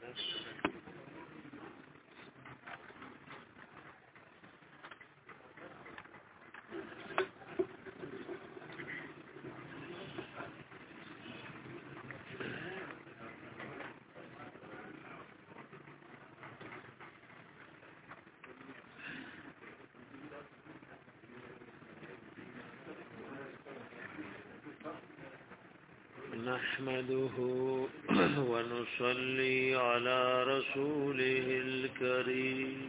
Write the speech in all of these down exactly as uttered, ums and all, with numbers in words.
نحمده ونصلي على رسوله الكريم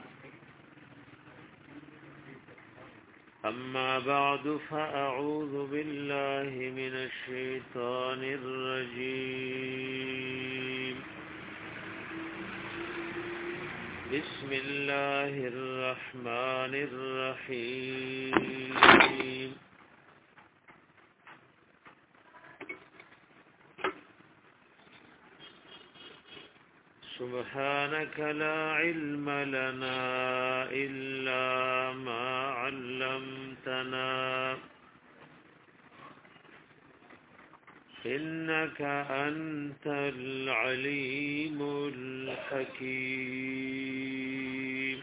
أما بعد فأعوذ بالله من الشيطان الرجيم بسم الله الرحمن الرحيم سبحانك لا علم لنا إلا ما علمتنا إنك أنت العليم الحكيم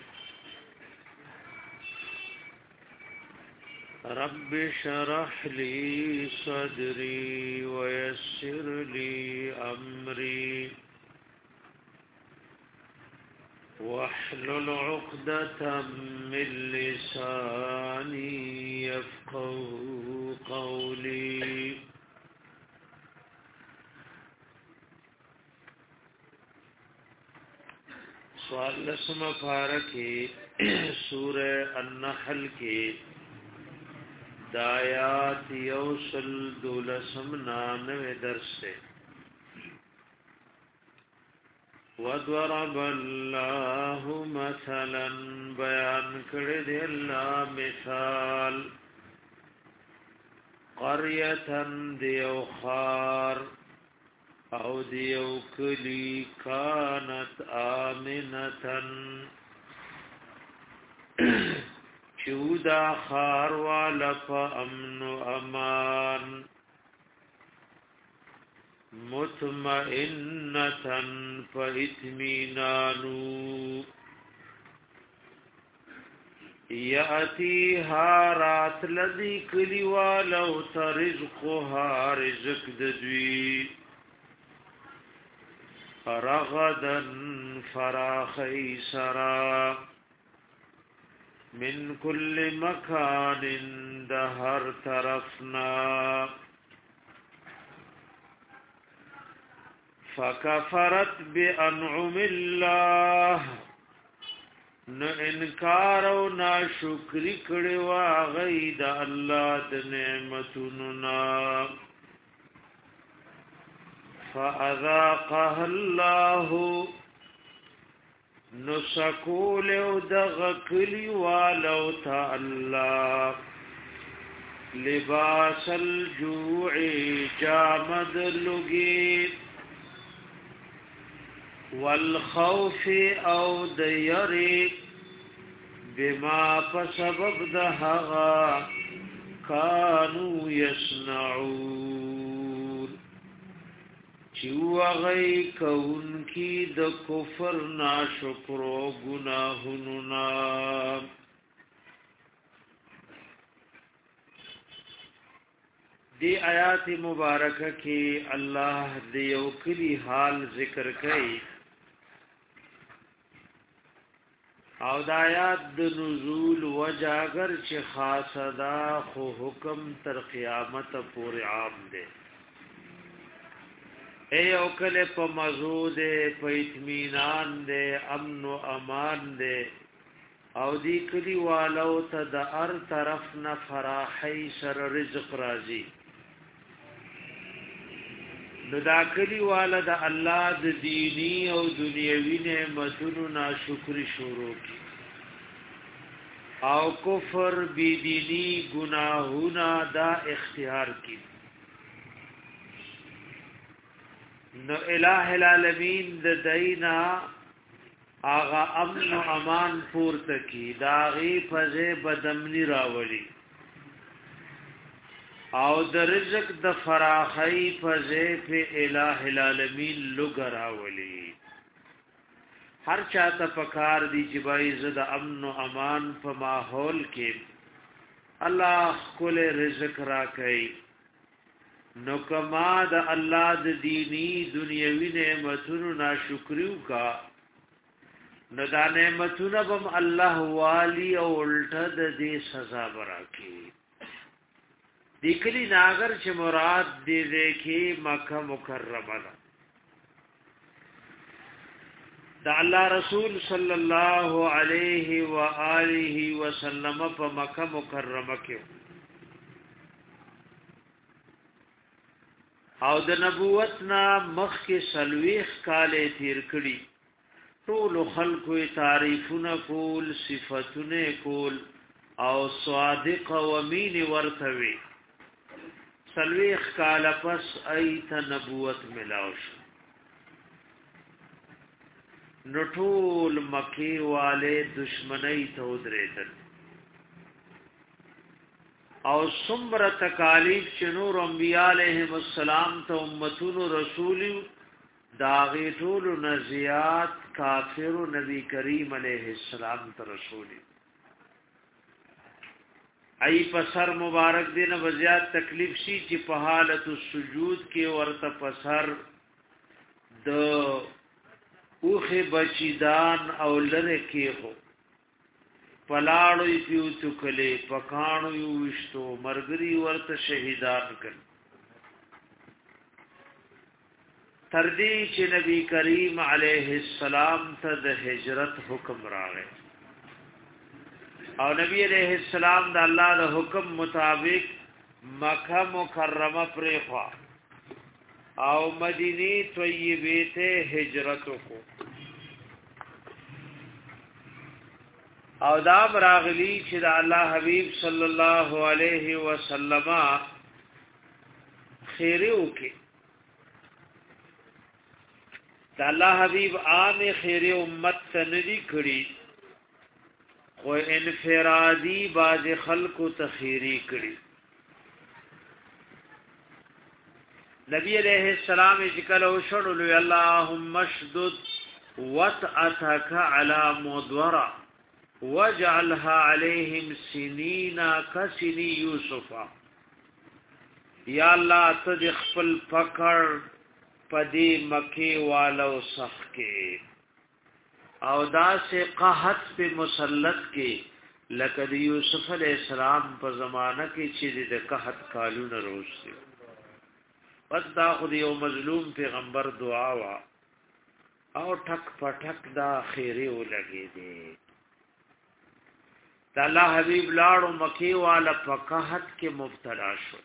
رب شرح لي صدري ويسر لي أمري واحلل عقدة من لساني يفقهوا قولي سوال لسم فارکی سورہ النحل کی دایات یوصل دولسم نانوے درس سے وَضَرَبَ اللَّهُ مَثَلًا بیان کرد اللہ مثال قریتاً دیو خار او دیو کلی کانت آمنتاً چودا خار والا پا امن و امان مطمئنتاً فإتمینانو یأتیها رات لدی کلیوالو ترزقها رزق ددوی رغدا فراخی سرا من کل مکان دهر طرفنا فکفرت بانعم الله نو انکار او ناشکری کړي وا غید الله د نعمتونو نا فاذاقها الله نسکول او دغکلی والو تعالی لباس الجوع جامد لگی والخوف او دیری بما فسبب دهغا کانو یسنعون چیو غی کون کی د کفر ناشکر و گناہننا دی آیات مبارکہ کی اللہ دیو کلی حال ذکر کئی او د آیات د نزول وجاگر چې خاصه دا خو حکم تر قیامت پورې عام دی ای او کله په مزود په اطمینان دی امن او امان دی او دی کلی والو ته د هر طرف نه فراحي سر رزق راځي نو دا کلی والا د الله د دینی او دنیوي نعمتونو ناشکری شروع کی او کفر بی دینی گناہونا دا اختیار کی نو الہ العالمین د دینا آغا امن و امان پورته کی دا غی فزه بدمنی راولی او د رزق د فراخی فزه په الہ العالمین لګراولی هر چاته پکار دی چې بایز د امن او امان په ماحول کې الله کول رزق را کوي نو کما د الله د دینی دنیوي نعمتونو ناشکریو کا نو دا نعمتونه بم الله والی او الټه د دې سزا ورکړي د کلی ناګر چې مراد دې دې کې مکه مکرمه ده دا الله رسول صلی الله علیه و آله وسلم په مکه مکرمه کې او د نبوت نا مخ کې سلويخ کاله تیر کړي ټول خلقو تعریفونه کول صفاتونه کول او صادق و امین ورثوي سلويخ کاله پس ایت نبوت ملاوش نټول مکی والے دشمنی ته ودرېدل او څومره تکالیف چې نور انبیاء علیهم السلام ته امتونو رسول داغه ټول نزیات کافر نبی کریم علیه السلام ته رسول ای پسر مبارک دین وزیات تکلیف شي چې په حالت السجود کې ورته پسر د اوخه بچیدان او لره کې هو پلاړو پیو چکلې پکانو یو وشتو مرګري ورته شهیدان کړ تر دې چې نبی کریم علیه السلام ته د هجرت حکم راغی او نبی علیہ السلام د الله د حکم مطابق مکه مکرمه پرې خوا او مدینی طیبه ته هجرت کو او دا براغلی چې د الله حبیب صلی الله علیه وسلم خیره وکي د الله حبیب عام خیره امت ته ندی کړي او انفرادی باز خلق تخیری کړي نبی علیہ السلام ذکر او شړل اللهم اشدد وتعتك على مدورا وجعلها عليهم سنين كسني يوسف یا الله ته خپل فقر پدی مکی والو سخ کې او دا سے قحط په مسلط کې لقد یوسف علیہ السلام په زمانہ کې چې د قحط کالونه روسي پس دا خو یو مظلوم پیغمبر دعا وا او ټک پټک دا خیره ولګي دي دا الله حبیب لاړو مکی والا فقحت کې مبتلا شو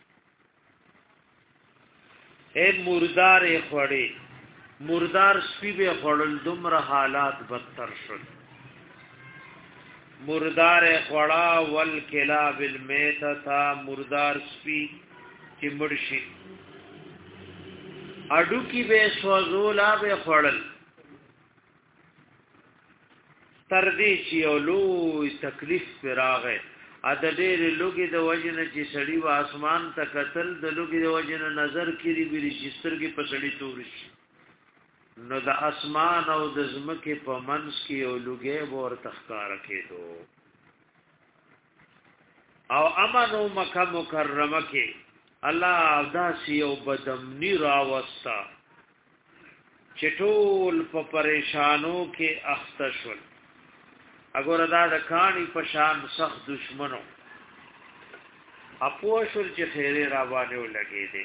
اے مردار خوړې مردار سپي به خړل دومره حالات بدتر شول مردار خوړا ول کلا بالمیتتا مردار سپي چې مرشي اډو کی به سوزولا به خړل تر دې چې اولو تکلیف پراغه ا د ډېر لوګي د وجنه چې سړی و اسمان ته قتل د لوګي د وجنه نظر کړي بری شسترګي په سړی تورش نو د اسمان او د زمکه په منس کې یو لوګي ور تخکار کېدو او امنو مکه مکرمه کې الله داسی او بدمنی راوستا چټول په پریشانو کې اخته شول اګور دا د کانی پشان سخت دشمنو اپوشل چې خیره را باندې ولګي دي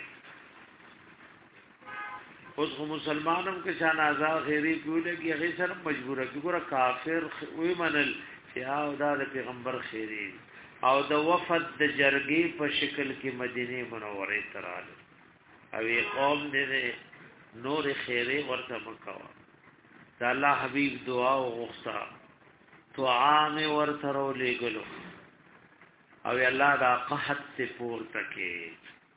اوس هم مسلمانانو کې شان آزاد خیره پیولګي هغه سره مجبوره کیګور کافر وی منل یا دا د پیغمبر خیره او د وفد د جرګې په شکل کې مدینه منوره تراله او قوم دې نور خیره ورته مکوا دا الله حبیب دعا او غوښتا تو عام ورته ولېګلو او الله دا قحط ته پورته کې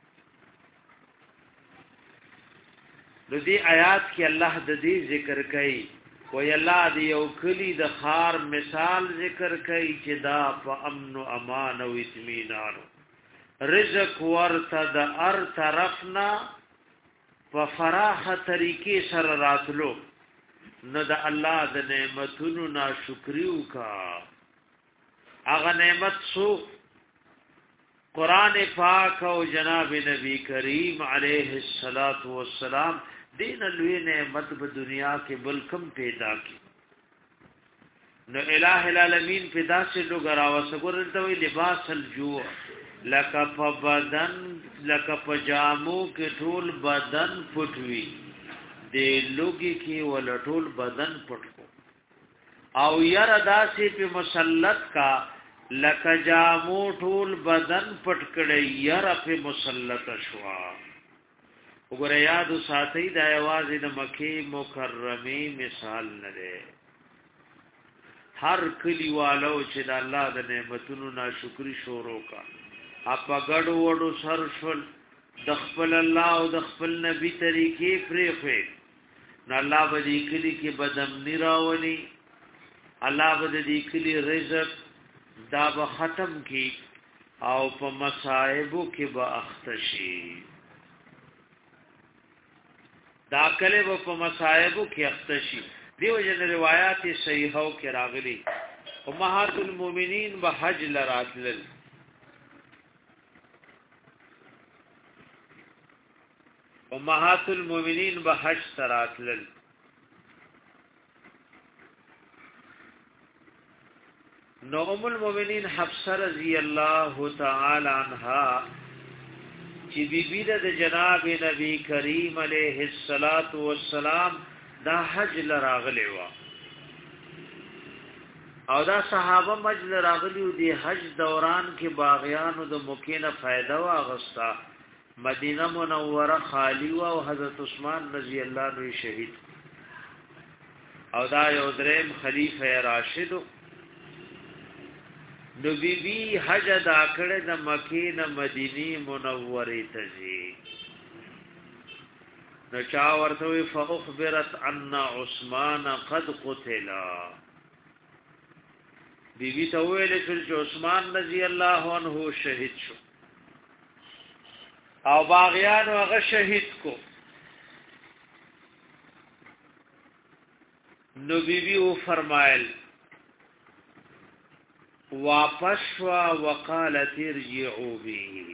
د دې آیات کې الله د دې ذکر کوي و الله دې یو کلی د خار مثال ذکر کوي چې دا په امن او امان او اطمینان رزق ورته د ار طرفنا په فراخه طریقې سره راتلو نو د الله د نعمتونو ناشکری وکا. هغه نعمت سو قرآن پاک او جناب نبی کریم علیه الصلاۃ والسلام دین لوی نعمت په دنیا کې بلکم پیدا کی. نو الہ العالمین پیدا سے لوگ راوس ګورته وی لباس الجوع لک په بدن لک په جامو کې ټول بدن پټوي د لوګي کې ول ټول بدن پټو او ير داسې په مسلط کا لک جامو ټول بدن پټ کړي ير په مسلط شوا. وګوره یاد ساتي د आवाज د مکه مکرمه مثال نه ده. هر کلی والو چې د الله د نعمتونو ناشکری شروع کا اپا ګډو وډو سر شول د خپل الله او د خپل نبی طریقې پرې پرې نه الله به دې کلی کې بدم نراولي. الله به دې کلی رزق دا به ختم کی او په مصائبو کې به اختشي. دا کله به په مصائبو کې اختشي. دیو جن روایات صحیحو کې راغلي امهات المؤمنین به حج لراتل امهات المؤمنین به حج تراتل نو ام المؤمنین حفصه رضی الله تعالی عنها چې بیبی د جناب نبی کریم علیه الصلاۃ والسلام دا حج لراغلی وا او دا صحابه مجل راغلی دی حج دوران کې باغیانو د مکینه فائدہ واغستا. مدینه منوره خالی وا او حضرت عثمان رضی الله عنه شهید او دا یو دریم خلیفہ راشد نو بی بی حج دا کړه د مکینه مدینی منوره ته ځي. نو چا ورته وی فاخبرت ان عثمان قد قتل. بی بی ته ویل چې عثمان رضی الله عنه شهید شو او باغیان هغه شهید کو. نو بی بی او فرمایل واپس وا وقالت ارجعوا به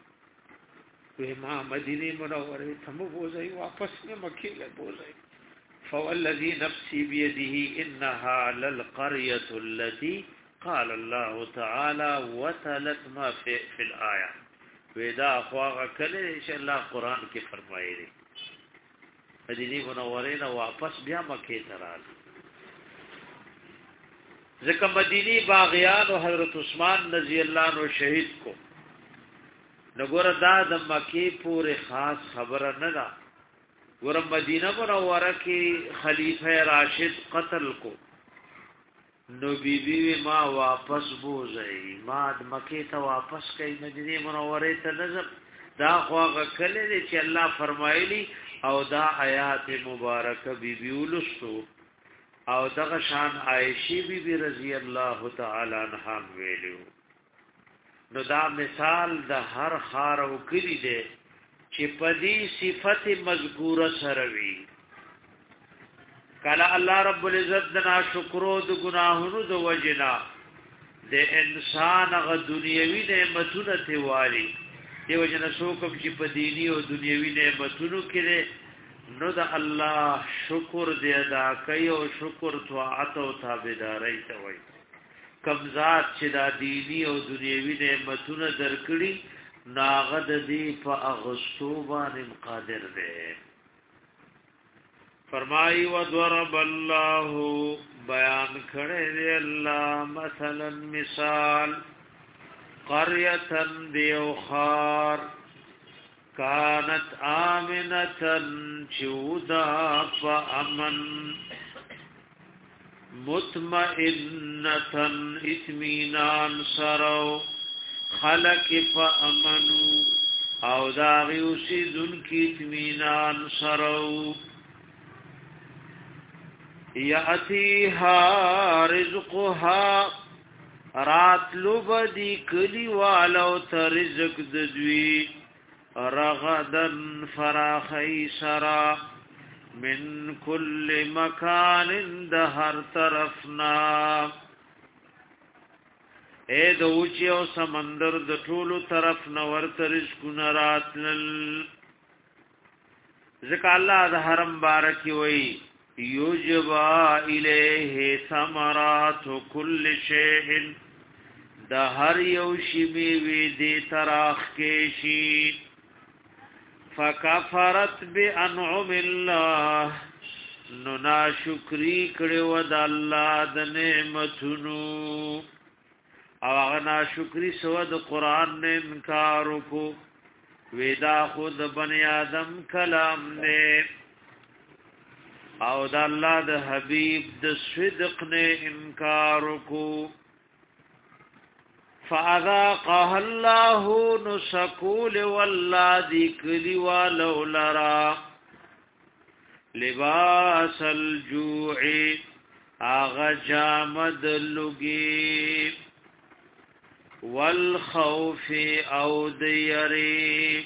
ما مدینه منوره ته مو بوزي واپس نه مکه له بوزي. فوالذي نفسي بيده انها للقريه التي قال الله تعالى وتلت ما في في الايه. ودا اخوا کله ان شاء الله قران کې فرمایي مدینه منوره نه واپس بیا مکه ته راځي. ځکه مدینی باغیان او حضرت عثمان رضی الله عنه شهید کو. نګور دا د مکی پورې خاص خبره نه ده. ګور مدینه منوره کې خلیفہ راشد قتل کو نو بی بی ما واپس بوزي ما د مکی ته واپس کای مدینه منوره ته نظر دا خواغه کله چې الله فرمایلی او دا آیات مبارکه بی بی ولستو او دغه شان عائشہ بی بی رضی الله تعالی عنها ویلو. نو دا مثال د هر خار او کلی دی چې پدی صفت مذکوره سره وی. کله الله رب العزت د ناشکرو د گناهونو د وجنا د انسان غ دنیوي نعمتونو ته والی دی وجنا څوک چې په دینی او دنیوي نعمتونو کې نو د الله شکر دی ادا کوي او شکر طاعت او تابعداري ته وایي. کم ذات چې دا دینی او دنیوي نعمتونه درکړي ناغد دی په اغستو باندې قادر دی. فرمایي وضرب الله بیان کړی دی الله مثلا مثال قريه دیو خار كانت آمنة چودا فامن مطمئنة اطمینان سرو خلق فامنو او داغی اسی دن کی اطمینان سرو یأتیها رزقها راتلو بدی کلی والو تا رزق ددوی رغدن فراخی سرا من كل مکان د هر طرفنا اے د اوچي او سمندر د ټولو طرف نه ورته رزقونه راتلل ځکه الله د حرم بارک وی یوجبا الیه ثمرات کل شیء د هر یو شی وی دی تراخ کې شي فکفرت بانعم الله نو ناشکری کړو د الله د نعمتونو او هغه ناشکری سو د قران نه انکار وکړو ودا خود بنی آدم کلام نه او د الله د حبیب د صدق نه انکار وکړو فاذاقها الله نسقول والذی کلی ولولرا لباس الجوع اغا جامد لگی والخوف او دیری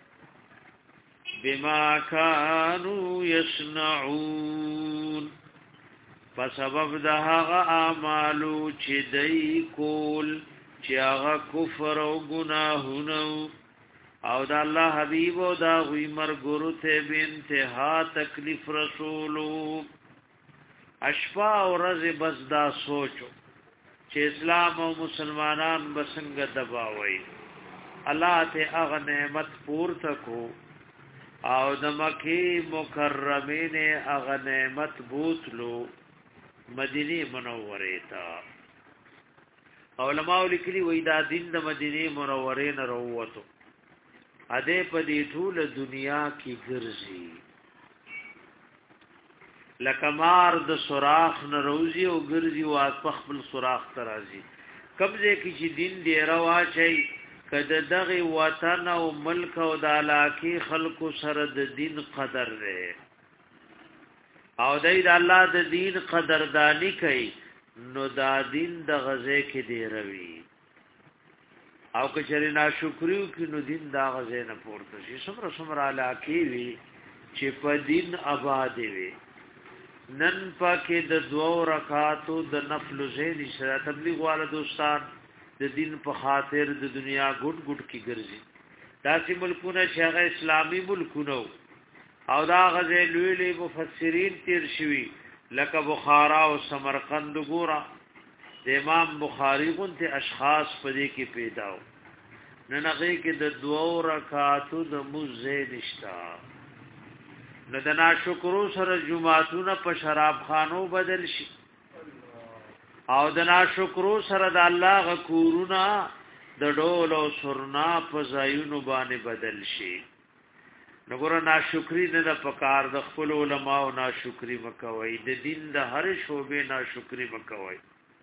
بما كانوا يصنعون فسبب دهغه اعمالو چې دای کول چې هغه کفر او گناهونه او د الله حبیب او دا وی مرګورو ته به انتها تکلیف رسولو اشفا او رز بس دا سوچو چې اسلام او مسلمانان بسنګ دباوي الله ته هغه نعمت پورته کو او د مکی مکرمه نه هغه نعمت بوتلو مدینه منوره ته علماء لیکلي وای دا دین د مدینه منوره نه وروته اده په دې ټول دنیا کې ګرځي لکه مار د سوراخ نه روزي او ګرځي او خپل سوراخ ترازي قبضه کې چې دین دی روا چي کده دغه وطن او ملک او د علاقه خلکو سره د دین قدر لري او دای د الله د دین قدردانی کوي نو دا دین د غزه کې دی روي او کچری ناشکریو کې نو دین دا غزه نه پورته شي څومره څومره علاقه وي چې په دین آباد وي نن پکې د دوو رکعاتو د نفل زین سره تبلیغ والے دوستان د دین په خاطر د دنیا ګډ ګډ کې ګرځي داسې ملکونه چې هغه اسلامي ملکونه او دا غزه لوی لوی مفسرین تیر شوي لکه بخارا او سمرقند ګورا د امام بخاری غونته اشخاص په دې کې پیدا و نن هغه کې د دوو رکعاتو د مزه نشتا نو د ناشکرو سره جمعهونه په شراب خانو بدل شي او د ناشکرو سره د الله غکورونه د ډول او سرنا په ځایونو باندې بدل شي نګور ناشکری نه د پکار د خپل علماء او ناشکری مکوي د دین د هر شوبې ناشکری مکوي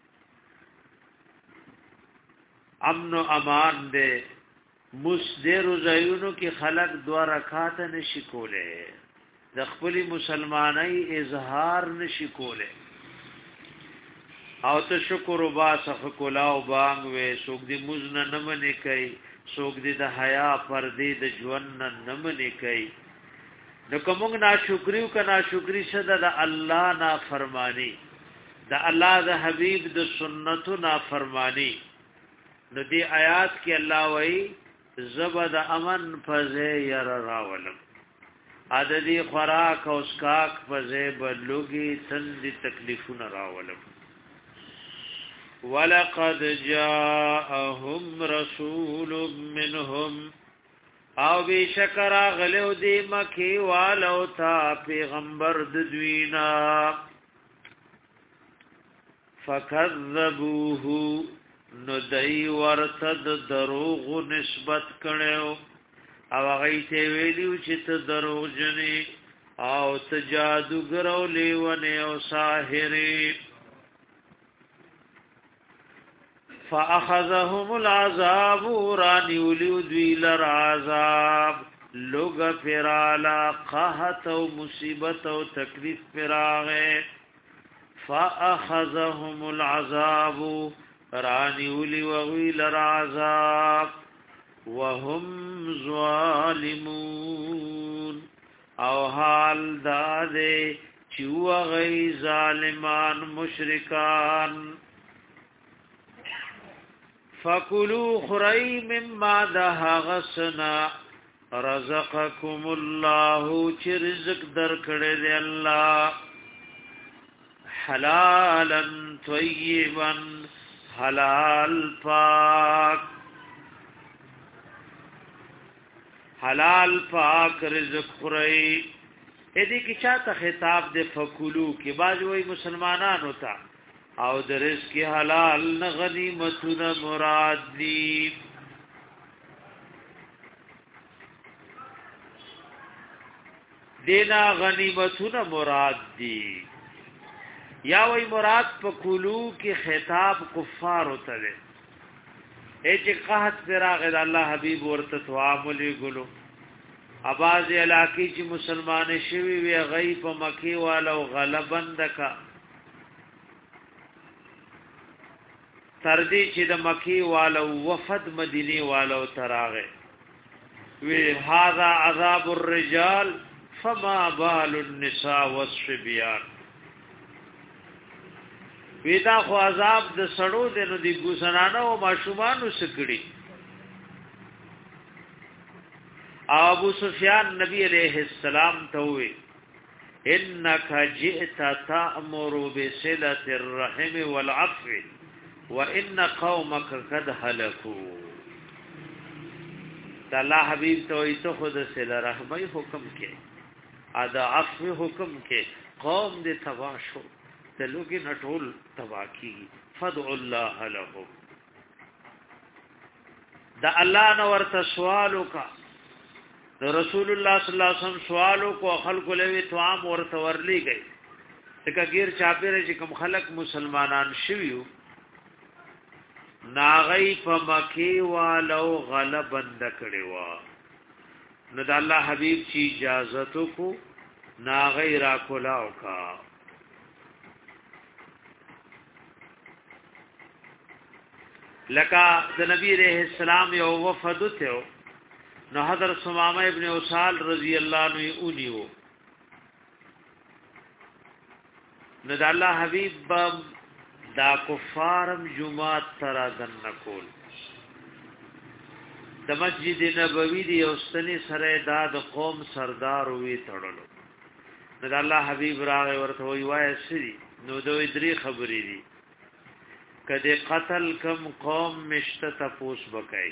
امن و امان دې مسدر زایونو کې خلق دوا رکعات نشي کوله د خپل مسلمانۍ اظهار نشي کوله او ته شکر وبا صف کولا او بانګ وې سوګ دې مزن نه منې کوي سوګ دې د حیا پر دې د ژوند نه منې کوي نو کومه ناشکریو کا ناشکری شته د الله نافرمانی د الله د حبیب د سنتو نافرمانی نو دې آیات کې الله وایي زبد امن فزه ير راولم عددی خوراک او اسکاک فزه بدلوږي تند تکلیفونه راولم ولقد جاءهم رسول منهم او بشکر غلو دی مکی والو تا پیغمبر د دوینا فکذبوه نو دای ورتد دروغ نسبت کړو او هغه ته ویلو چې ته دروغ جنې او ته جادوګر او لیونه او ساحری فاخذهم العذاب رانی ولودی لرعذاب لوگ فرالا قحط او مصیبت او تکلیف فراغه فاخذهم العذاب رانی ولی وغی لرعذاب وهم ظالمون او حال دا دے چو غی ظالمان مشرکان فکلوا خری مما ده غسنا رزقکم الله چې رزق درکړي دی الله حلالا طیبا حلال پاک حلال پاک رزق خوري اې دې کې چاته خطاب دې فکلو کې باز وای مسلمانانو ته او د رزق حلال نه غنیمتونه مراد دي دینا غنیمتونه مراد دي یا وای مراد فکلو کې خطاب کفار ته ده اے چې قحط پر هغه الله حبیب ورته تعامل غلو اباز علاقی چې مسلمان شوی وی غیب مکی والو غلبند کا تر دې چې د مکی والو وفد مدینی والو تراغه وی هاذا عذاب الرجال فما بال النساء والصبيان ویدا خو عذاب د سړو د نو دی ګوسنانه او ماشومان وسکړي ابو سفیان نبی علیہ السلام ته وی انک جئت تأمر بصلة الرحم والعفو وان قومك قد هلكوا الله حبیب ته وی ته خود صله رحمي حکم کې ادا عفو حکم کې قوم دې تباشو تلوګي نټول تباکی فدع الله له دا الله نو ورته سوالو کا رسول الله صلی الله علیه وسلم سوالو کو خلق له توام ورته ورلی گئی تکه غیر چاپیره چې کوم خلق مسلمانان شویو ناغی په مکی والو غلبند کړي وا نو د الله حبیب چې اجازه کو ناغی را کولاو کا لکا د نبی علیہ السلام یو وفد ته نو حضرت سمامه ابن اوسال رضی الله عنه اونیو نو د الله حبیب دا کفارم جمعات ترا دن نکول د مسجد نبوی دی اوستنی سره دا د قوم سردار وی تړلو نو د الله حبیب راغ ورته وی وای سری نو دوی درې خبرې دي کده قتل کم قوم مشت تپوس بکای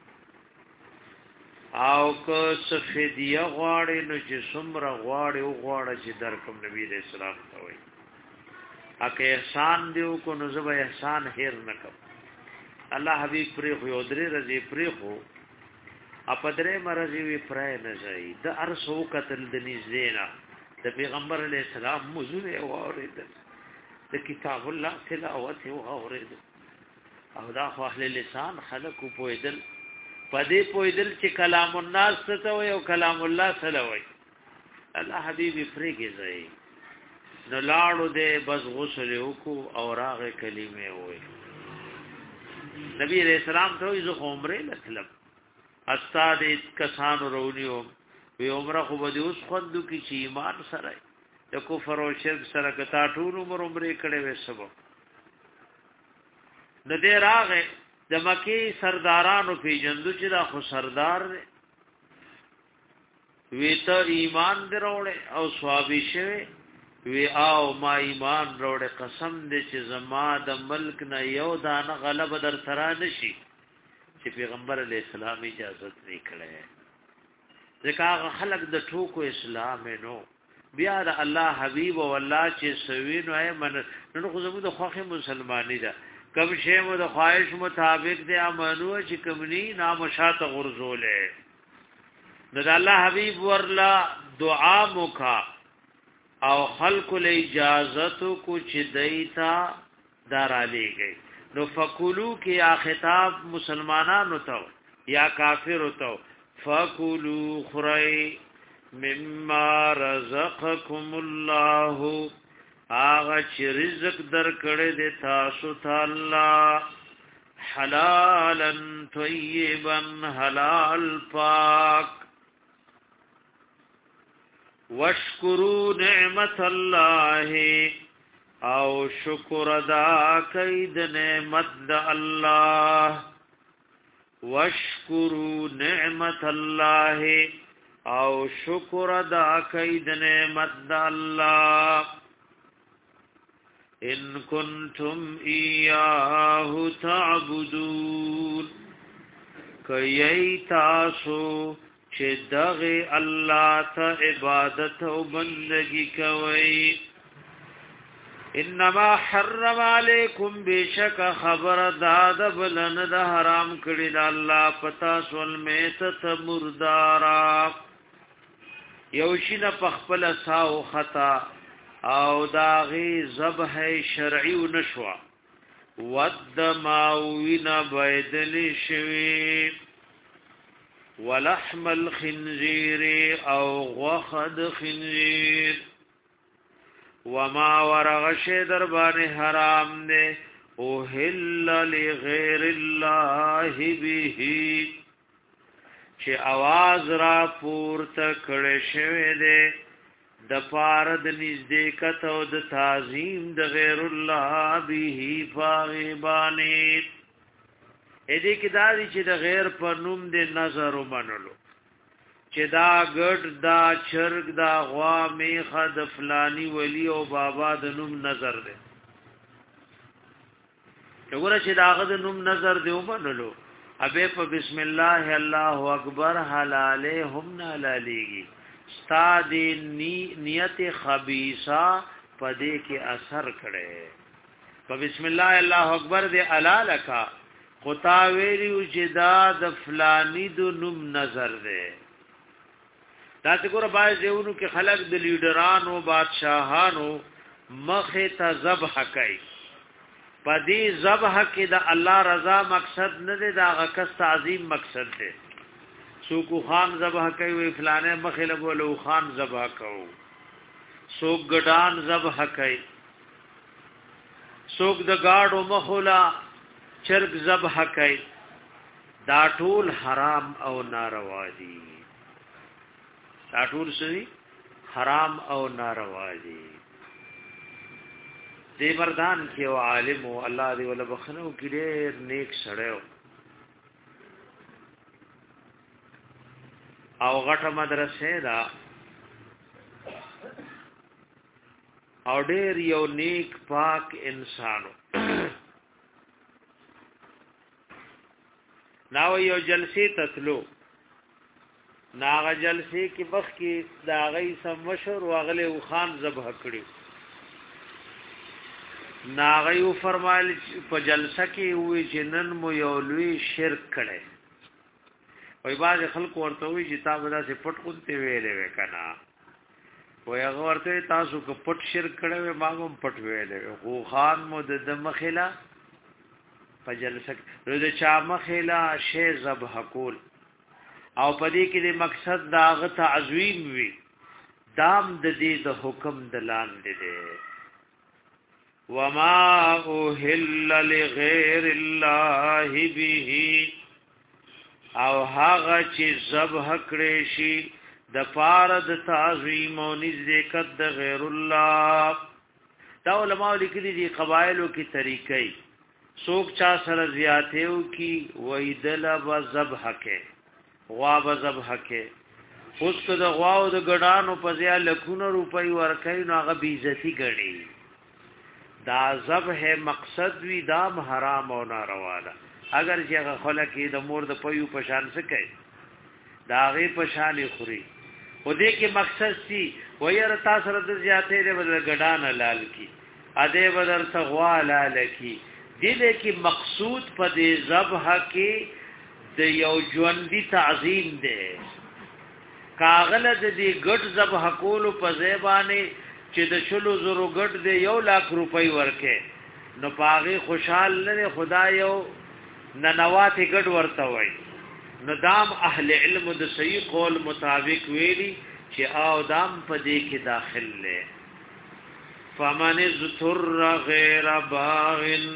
او که سفیدیه غواړي نو چې څومره غواړي او غواړي چې درکم نبی رسول الله ته وي اکه احسان دیو کو نو زبا احسان هیر نکم الله حبیب پری خو درې رضی پری خو اپدره مرضی وی پرای نه ځای د ارسو قتل د نزینا د پیغمبر علی السلام مزونه اوریدل د کتاب الله تلاوت او اورید او دا خو اهل لسان خلق په ایدل پدې په ایدل چې کلام الناس ته وي او کلام الله سره وي الله حبيبي فريږي ځای نو لاړو دې بس غسل وکړو او راغه کلمه وي نبی رسول الله ته یې عمره لطلب استاد کسان رونیو وی عمره خو به اوس خوندو کې چې ایمان سره د کفر او شرک سره کتا ټول عمر عمره کړي وې سبب د دې راغه د مکی سردارانو په جندو چې دا خو سردار وی ته ایمان دروړې او ثوابي شوی وی او ما ایمان وروړې قسم دې چې زما د ملک نه یو دانه غلب در سره نشي چې پیغمبر علی السلام اجازه نه کړې ځکه خلق د ټوکو اسلام نو بیا د الله حبیب او الله چې سوینو اے من نو خو زموږ د خوخه مسلمانی ده کم شی مو د خواهش مطابق دی امنو چې کمنی نام شات غرزوله نو د الله حبیب ورلا دعا موکا او خلق له اجازت کو چې دیتا دار علی گئی نو فکلو کې یا خطاب مسلمانانو ته یا کافر ته فکلو خری مما رزقکم الله آغا چې رزق در کړه دې تاسو ته الله حلالا طیبا حلال پاک واشکروا نعمت الله او شکر ادا کید نعمت د الله واشکروا نعمت الله او شکر ادا کید نعمت د الله ان کنتم ایاه تعبدون کای تاسو چې دغه الله ته عبادت او بندگی کوي انما حرم علیکم بشک خبر داد بلن د حرام کړي د الله پتا سول میت مردارا یوشین پخپل ساو خطا او داغي ذبح شرعي نشوا ود ماوینا بيدل شوی ولحم الخنزير او غخد خنزير وما ورغش دربان حرام نے اوهل لغیر الله به چې आवाज را پورته کړي شوی دی د پارد نزدې کته او د تعظیم د غیر الله به فاغبانی اې دې کې دا چې د غیر په نوم د نظر ومنلو چې دا ګډ دا چرګ دا غوا میخه د فلانی ولی او بابا د نوم نظر دی وګوره چې دا غد نوم نظر دی ومنلو ابه په بسم الله الله اکبر حلاله هم نه حلاليږي ستا دی نی نیت خبیثه پدې کې اثر کړي په بسم الله الله اکبر دې علالکا خطا ویلو چې دا د فلانی د نوم نظر دی دا څنګه باید دیونو کې خلق د لیډرانو بادشاہانو مخه ته ذبح کوي پدې ذبح کې د الله رضا مقصد نه دی دا غکس تعظیم مقصد دی سوکو خان ذبح کوي وی فلانه مخه له بولو خان ذبح کوي سوک ګډان ذبح کوي سوک د گاډو مخولا چرګ ذبح کوي دا ټول حرام او ناروا دي دا ټول سوي حرام او ناروا دي دی مردان کې او عالم او الله دی ول بخنو کې ډېر نیک سړیو او غټه مدرسې دا او ډېر یو نیک پاک انسانو ناو یو جلسې تتلو ناغه جلسې کې بخ کې دا غي سم مشر واغله خان ذبح کړی ناغه یو فرمایل په جلسه کې وې جنن مو یو لوی شرک کړي وای باز خلق ورته وی چې تاسو دا سه پټ کوته ویلې وکنا وای هغه ورته تاسو کو پټ شرک کړي وې ماګم پټ ویلې خو خان مو د مخلا په جلسه روز چا مخلا شی ذبح کول او پدې کې د مقصد داغه تعظیم وی دام د دې د حکم دلان دي وما اوهل لغیر الله به او هغه چې ذبح کړي شي د پاره د تعظیم او نزدېکت د غیر الله دا علماء لیکلي دي قبایلو کې طریقې څوک چا سره زیاتېو کی وېدل و ذبح کې غوا و ذبح کې اوس که د غوا او د ګډانو په ځای لکونه روپۍ ورکړي نو هغه بی عزتی ګڼي دا ذبح مقصد وی دام حرام او ناروا ده اگر چې هغه خلک د مور د پيو پشان څه کوي دا غي پشان خوري و دې کې مقصد سي وير تاسو سره د زیاتې د بدل ګډان لال کی اده بدر تغوا لال کی دې کې مقصود په دې ذبح کې د یو ژوندۍ تعظیم ده کاغله د دې ګډ ذبح کولو په زیبانه چې د شلو زرو ګډ دې یو لاک روپۍ ورکه نو پاغي خوشحال نه خدای یو ننوات ګډ ورته وای نو دام اهل علم د صحیح قول مطابق ویلي چې او دام په دې کې داخل لې فمن ذتر غیر باغن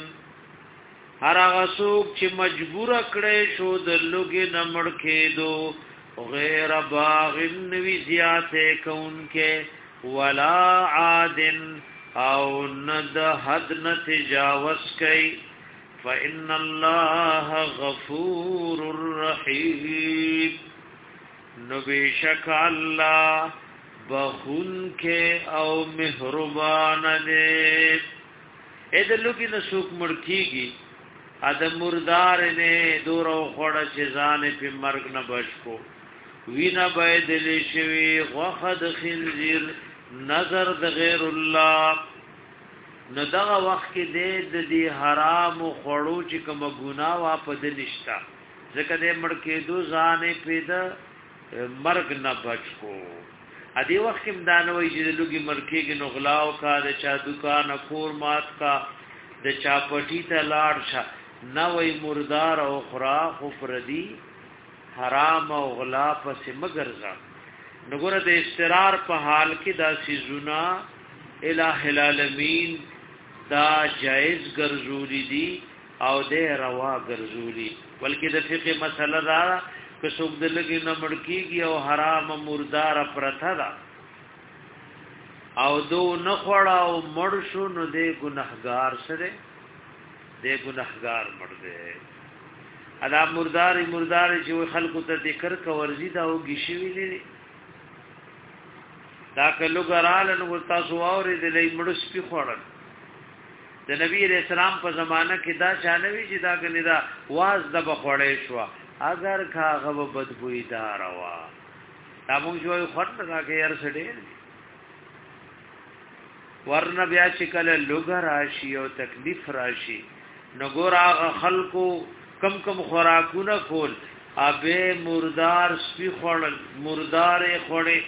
هر هغه څوک چې مجبور کړي شو د لوګي نمړ کېدو غیر باغ نوی زیات کون کے ولا عاد او ند حد ن تجاوز کئی فإن الله غفور رحیم نو بیشک اللہ بخون کے او مہربان دے ادلو کی نسوک مڑکی گی ادم مردار نے دورو خوڑا چیزان پی مرگ نبش کو وینا بایدلی شوی غخد خنزیر نظر د غیر الله نو دغه وخت کې د دې حرام خوړو چې کوم ګناه وا پد نشتا ځکه دې مړ کې دو ځانې پیدا مرګ نه بچ کو ا دې وخت کې مدانوي چې لږی مړ کې نو غلاو کا د چا دکان کور مات کا د چا پټی ته لاړ شه نوې مردار او خرا خو پردي حرام او غلا پس مگرزا نګور د استقرار په حال کې دا سيزونا الہ العالمین دا جائز ګرځولې دي او د روا ګرځولې بلکې د فقه مسله دا که څوک د لګي نه مړکیږي او حرام مردار پرته دا او دو نه خړا او مړ شو نو د ګناهګار سره د ګناهګار مړ دی ادا مردار مردار چې خلکو ته ذکر کا ورزي دا او گشوي لري دا کلو ګرال نو تاسو اوري د لې مړس په خوړل د نبی رسول الله په زمانہ کې دا چانوي چې دا غني دا واز د بخوړې شو اگر کاغه بدبوئی دار وا دا موږ جوړ خط دا کې ير سړې ورن بیا چې کله لوګ راشي او تکلیف راشي نګور هغه خلکو کم کم خوراکونه کول ابه مردار سپی خوړل مردار خوړې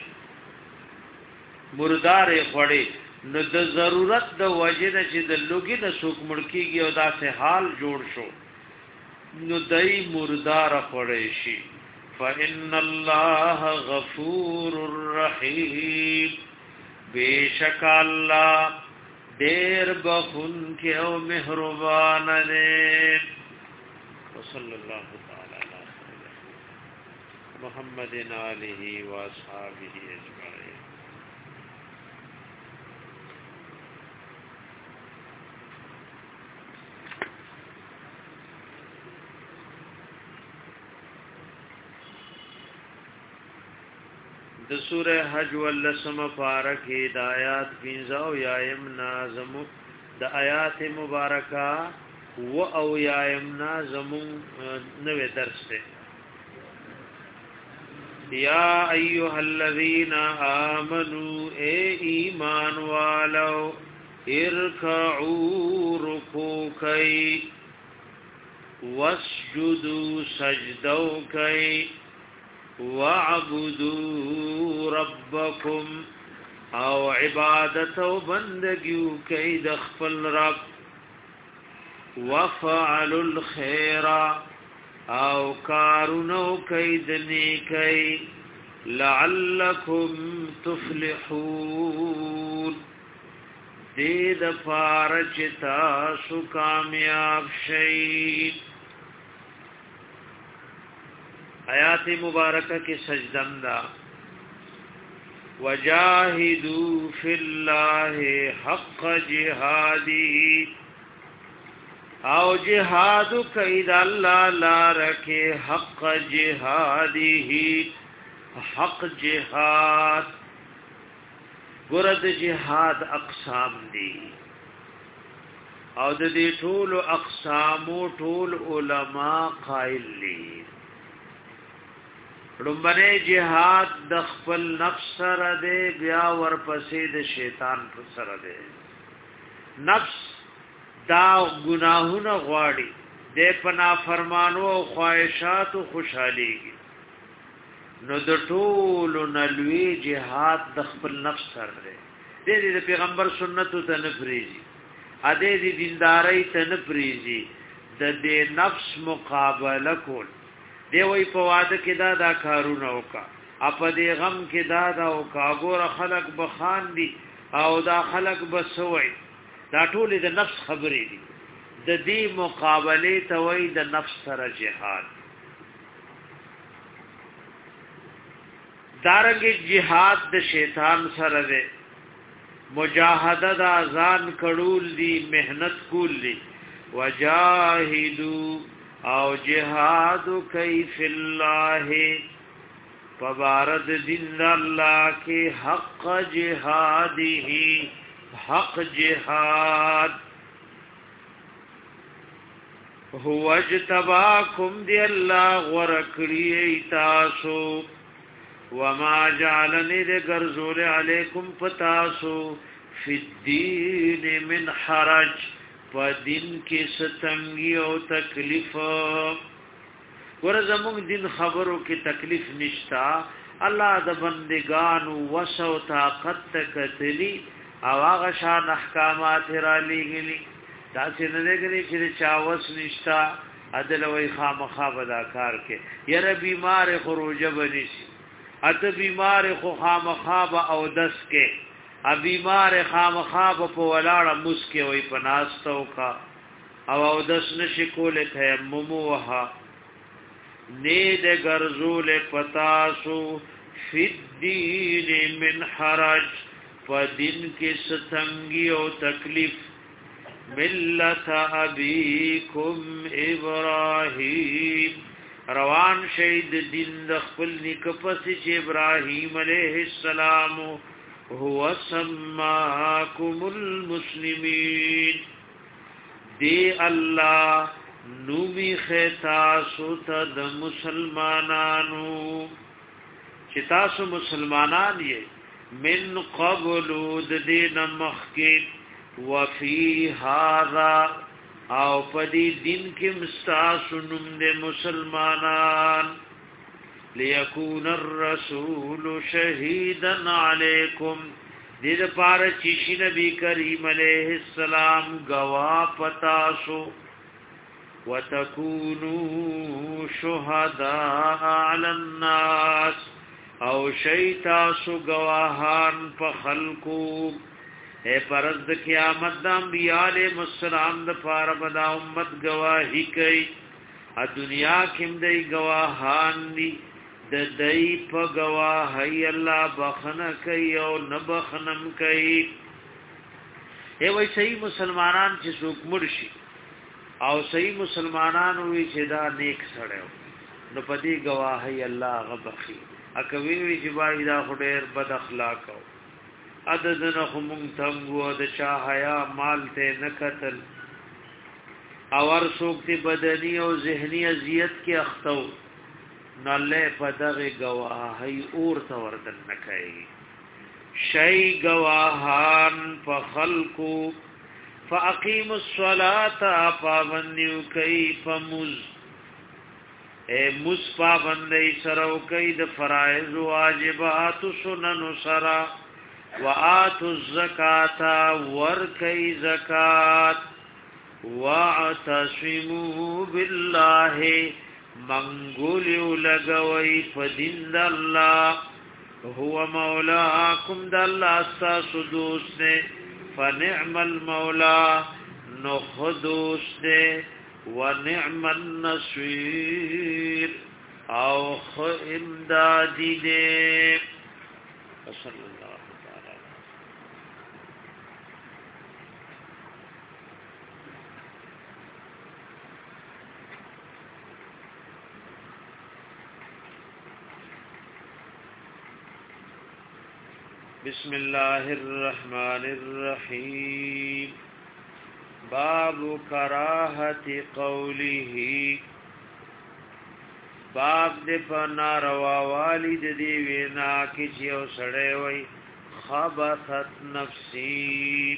مردار خوړې نو د ضرورت د وجه چې د لوګي د سوک مړکیږي او داسې حال جوړ شو نو دای مردار خوړې شي فإن الله غفور رحیم بیشک الله ډېر بخون کې او مهربان دی وصلی الله تعالی علی محمد آله و اصحابہ اجمعین د سوره حج ولسم پارک ہدایات پنځو یایم نازم د آیات مبارکه و او یایم نازم نوې درس ته یا ایها الذین آمنوا اے ایمان والو ارکعوا رکوع کئ واسجدوا سجدو کئ وَعَبُدُوا رَبَّكُمْ او عبادت و بندگیو کئی دخفل رب وَفَعَلُوا الْخِيرَ او کارونو کئی دنی کئی لَعَلَّكُمْ تُفْلِحُونَ دید پارچتا سو کامیاب شید آیات مبارکہ کی سجدم دا وجاہدوا فی اللہ حق جہادی او جہاد قید اللہ لا رکھے حق جہادی حق جہاد گرد جہاد اقسام دی او د دې ټول اقسامو ټول علما قائل دي لومبنه جهاد د خپل نفس سره دی بیا ورپسې د شیطان پر سره دی نفس دا گناهونه غواړي د پنا فرمانو او خواهشات او خوشحاليږي نو د ټول نلوي جهاد د خپل نفس سره دی د دې پیغمبر سنتو ته نه فریزي ا دې دې دینداري ته نه فریزي د دې نفس مقابله کول دی وی په واده کې دا دا کارونه وکا اپ دې غم کې دا دا وکا ګور خلق بخان دي او دا خلق بسوي دا ټول د نفس خبرې دي د دې مقابله ته وی د نفس سره جهاد دارنګ جهاد د شیطان سره ده مجاهده د اذان کړول دي مهنت کول دي وجاهدوا او جهاد کیف الله فبارد دین الله کې حق جهاده حق جهاد هو اجتباکم دی الله ورکړی تاسو وما جعلنی دے گرزول علیکم پتاسو فی الدین من حرج پا دین کی ستنگی او تکلیف ورزمونگ دین خبرو کی تکلیف نشتا اللہ دا بندگانو وسو طاقت تکتلی او آغا شان احکامات را لیگلی دا سنده گلی چی چاوس نشتا عدل وی خام خواب دا کار کے یر بیمار خروج بنیسی ات بیمار خو خامخاب او دس کې ا بیمار خامخاب په ولاړه مسکه وي پناستو کا او او دس نشي کوله تیمم وها نید غرزول پتاسو فی الدین من حرج فدین کې ستنګي او تکلیف ملت ابيكم ابراهيم روان شهید دین د خپل نیک پس چې ابراهیم علیه السلام هو سماکم المسلمین دی الله نومی خطاسو ته د مسلمانانو چې تاسو مسلمانان یې من قبل د دین مخکې وفي هذا او پدی دین کې مستاسنم دے مسلمانان لیکون الرسول شهیدا علیکم دید پار چیشی نبی کریم علیہ السلام گواہ پتاسو وتکونو شهداء علی الناس او شیطاسو گواهان پخلقو اے پرز د قیامت د انبیاء علیہ السلام د پاره بدا امت گواہی کوي ا دنیا کې د گواهان دي د دای په گواهی الله بخنه کوي او نه بخنم کوي اے وای صحیح مسلمانان چې څوک مرشي او صحیح مسلمانان وی چې دا نیک سره نو پدې گواهی الله غبخي اکوي وی چې بای دا خډیر بد اخلاق او عددن خمون تنگو د چا حیا مال ته نکتل اور سوکتی بدنی او ذہنی اذیت کی اختو نلے پدغ گواہی اور توردن نکئی شی گواہان فخلقو فاقیم الصلاة پابندیو کئی فمز اے مز پابندی سرو کئی د فرائض واجبات سنن سرا وآتوا الزکاة ورکی زکات واعتصموا بالله منگولیو لگوی فدین اللہ هو مولاکم دا اللہ استاسو دوست دے فنعم المولا نخدوست دے ونعم النصیر او خ امدادی دے صلی اللہ بسم الله الرحمن الرحيم باب کراهت قوله باب د پنا روا والد دی وینا کی چې او سړی وای خبثت نفسي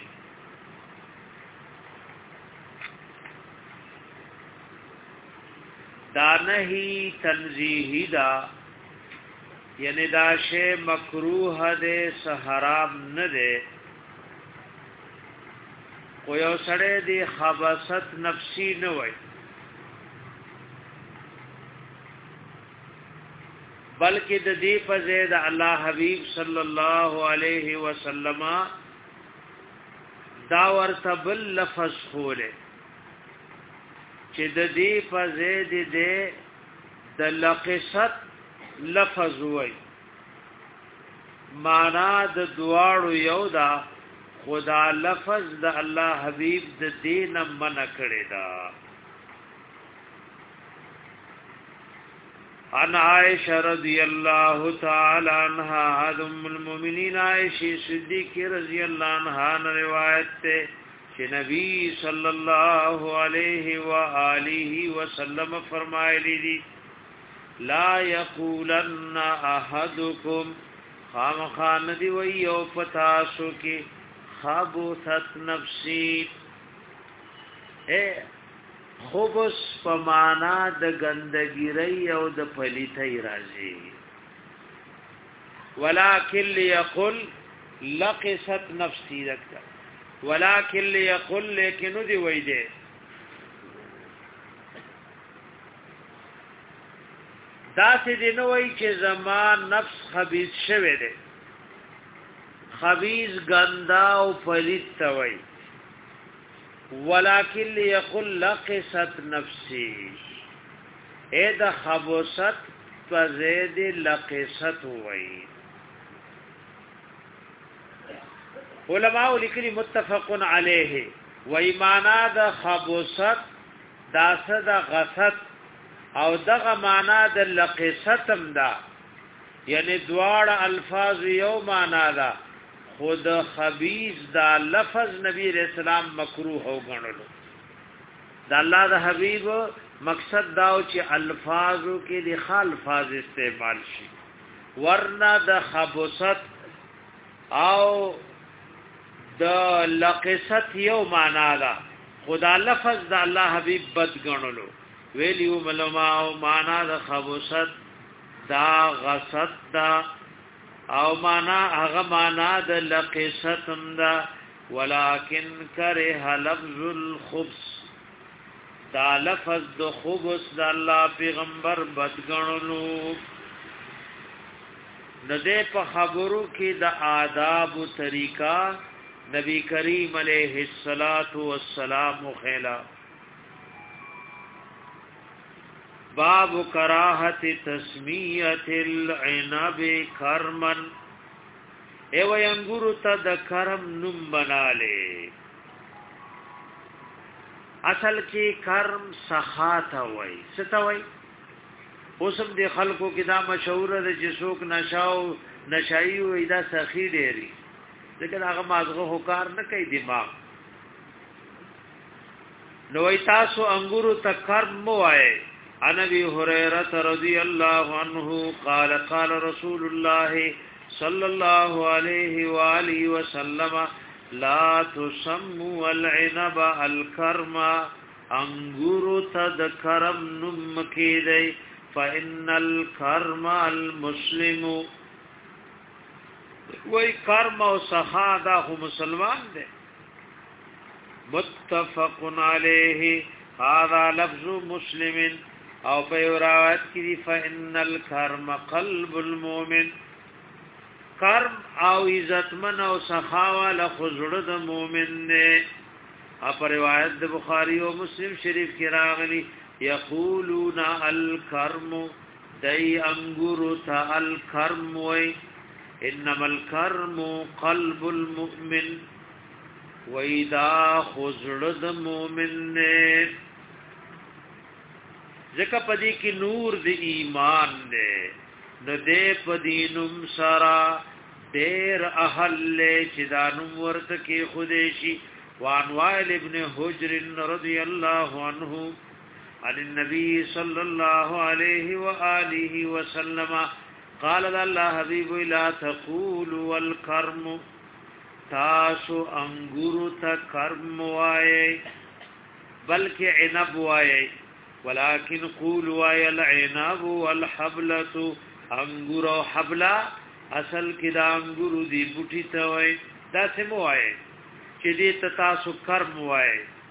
دا نهی تنزیهی دا یعنی دا شی مکروه ده حرام نه ده خو یو سړی دی خبثت نفسی نه وای بلکې د دې په ځای د الله حبیب صلی الله علیه وسلم دا ورته بل لفظ خوله چې د دې په ځای د د لقصت لفظ وای معنا د دواړو یو دا خدا لفظ د الله حبیب د دین منع کړی دا. عن عائشہ رضی اللہ تعالی عنہا ام المؤمنین عائشہ صدیقہ رضی اللہ عنہا نے روایت تے کہ نبی صلی اللہ علیہ وآلہ وسلم فرمائے لی لا یقولن احدکم خام خان دی ویو پتاسو کی خبثت نفسی اے خبث پمانا د گندگیری او د پلیتای راځي ولکن ليقل لقست نفسي لك ولکن ليقل لیکن دی وای دی دا سې دی نو وای چې زمان نفس خبيث شوه دی خبيث ګندا او پلیت وای ولکن ليقل لقست نفسي اے دا خبوست فزید لقست وای علماء لیکلی متفق علیه و ایمانا دا خبوست دا صدا غست او دغه معنا د لقستم دا یعنی دوار الفاظ یو معنا دا خود خبیث دا لفظ نبی علیہ السلام مکروه او غنلو دا الله د حبیب مقصد داو چې الفاظو کې د خالفاظ استعمال شي ورنه د خبوست او د لقست یو معنا دا خدا لفظ د الله حبیب بد غنلو ویلیو ملما او معنا د خبوست دا غصت دا او معنا هغه معنا د لقستم دا ولکن کرہ لفظ الخبث دا لفظ د خبث د الله پیغمبر بدګنلو نده په خبرو کې د آداب او طریقہ نبی کریم علیہ الصلات والسلام خیلا باب کراہت تسمیت العنب کرمن ایو ینگورو تا دا کرم نم بنالے اصل کی کرم سخاتا وی ستا وی اوسم دی خلقو کی دا مشهور دا جسوک نشاو نشائی وی دا سخی دیری لیکن آغا مازغو حکار نکی دماغ نوی تاسو انگورو تا کرم مو آئے عن ابي هريره رضي الله عنه قال قال رسول الله صلى الله عليه واله وسلم لا تسموا العنب الكرم انغور تذكرم نم کیدی فان الكرم المسلم وای کرم او سخا دا هو مسلمان دی متفق علیه هذا لفظ مسلم او په روایت کې فإن الكرم قلب المؤمن کرم او عزتمن او سخاوه له خزړه د مؤمن نه په روایت د بخاری او مسلم شریف کې راغلي یقولون الكرم دای انګورو ته الكرم وای انما الكرم قلب المؤمن وإذا خزړه د مؤمن نه ځکه پدې کې نور د ایمان دی نو دې پدینم سرا ډېر اهل چې دانم ورته کې خودشي وان وائل ابن حجر رضی الله عنه عن النبي صلى الله عليه واله وسلم قال الله حبيب لا تقولوا والكرم تاسو انګورو ته کرم وای بلکې عنب وای ولكن قولوا يا العنب والحبلة انغور او حبلا اصل کې دا انغور دی بوټي ته وای دا سمو وای چې دې تاسو کرم وای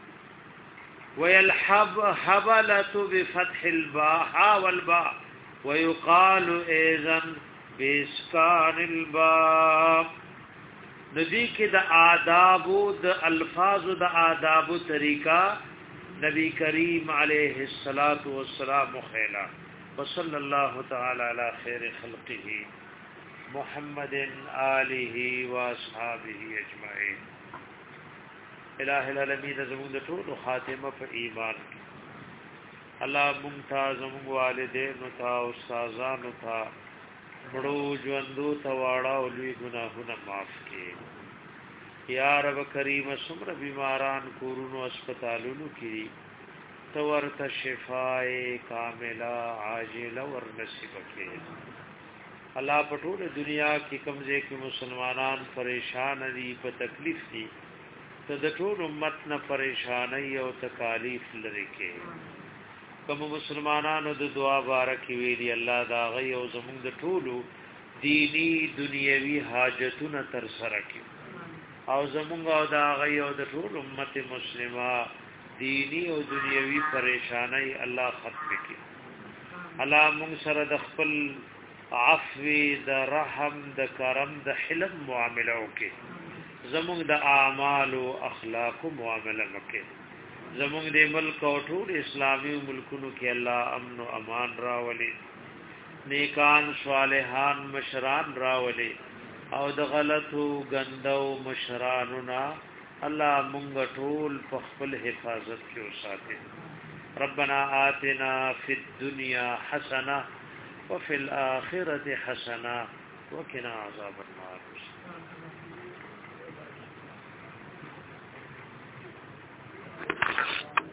ويلحب حبلة بفتح الباء والباء ويقال ايضا باسكان الباء ندی کې د آداب او د الفاظ او د آداب طریقہ نبی کریم علیہ الصلات والسلام خیلا وصلی اللہ تعالی علی خیر خلقه محمد آله واصحابه اجمعين. الہ العالمین زمون د ټول خاتمه په ایمان کې الله ممتاز زمون والدین او تا استادانو تا مړو ژوندو تا واړه او لوی ګناهونه معاف کړي یا رب کریم سمر بیماران کورونو هسپتالونو کې تو ورته شفای کامله عاجله ور نصیب کړي الله په ټول دنیا کې کمزې کې مسلمانان پریشان دي په تکلیف دي ته د ټول امت نه پریشانای او تکالیف لري کې کوم مسلمانانو د دعا بارک ویلي الله دا غي او زموږ د ټولو دینی دنیوي حاجتونه تر سره کړي او زموږ او دا غي او د ټول امت مسلمه دینی او دنیوي پریشانای الله ختم کړي الله موږ سره د خپل عفو د رحم د کرم د حلم معاملې وکړي زمونږ د اعمال او اخلاق معامله وکړي زمونږ د ملک او ټول اسلامي ملکونو کې الله امن او امان راولي نیکان صالحان مشران راولي او د غلطو غندو مشرانو نا الله مونږ ټول په خپل حفاظت کې وساتي ربنا آتنا فی الدنيا حسنه وفي الاخره حسنه وقنا عذاب النار. Thank you.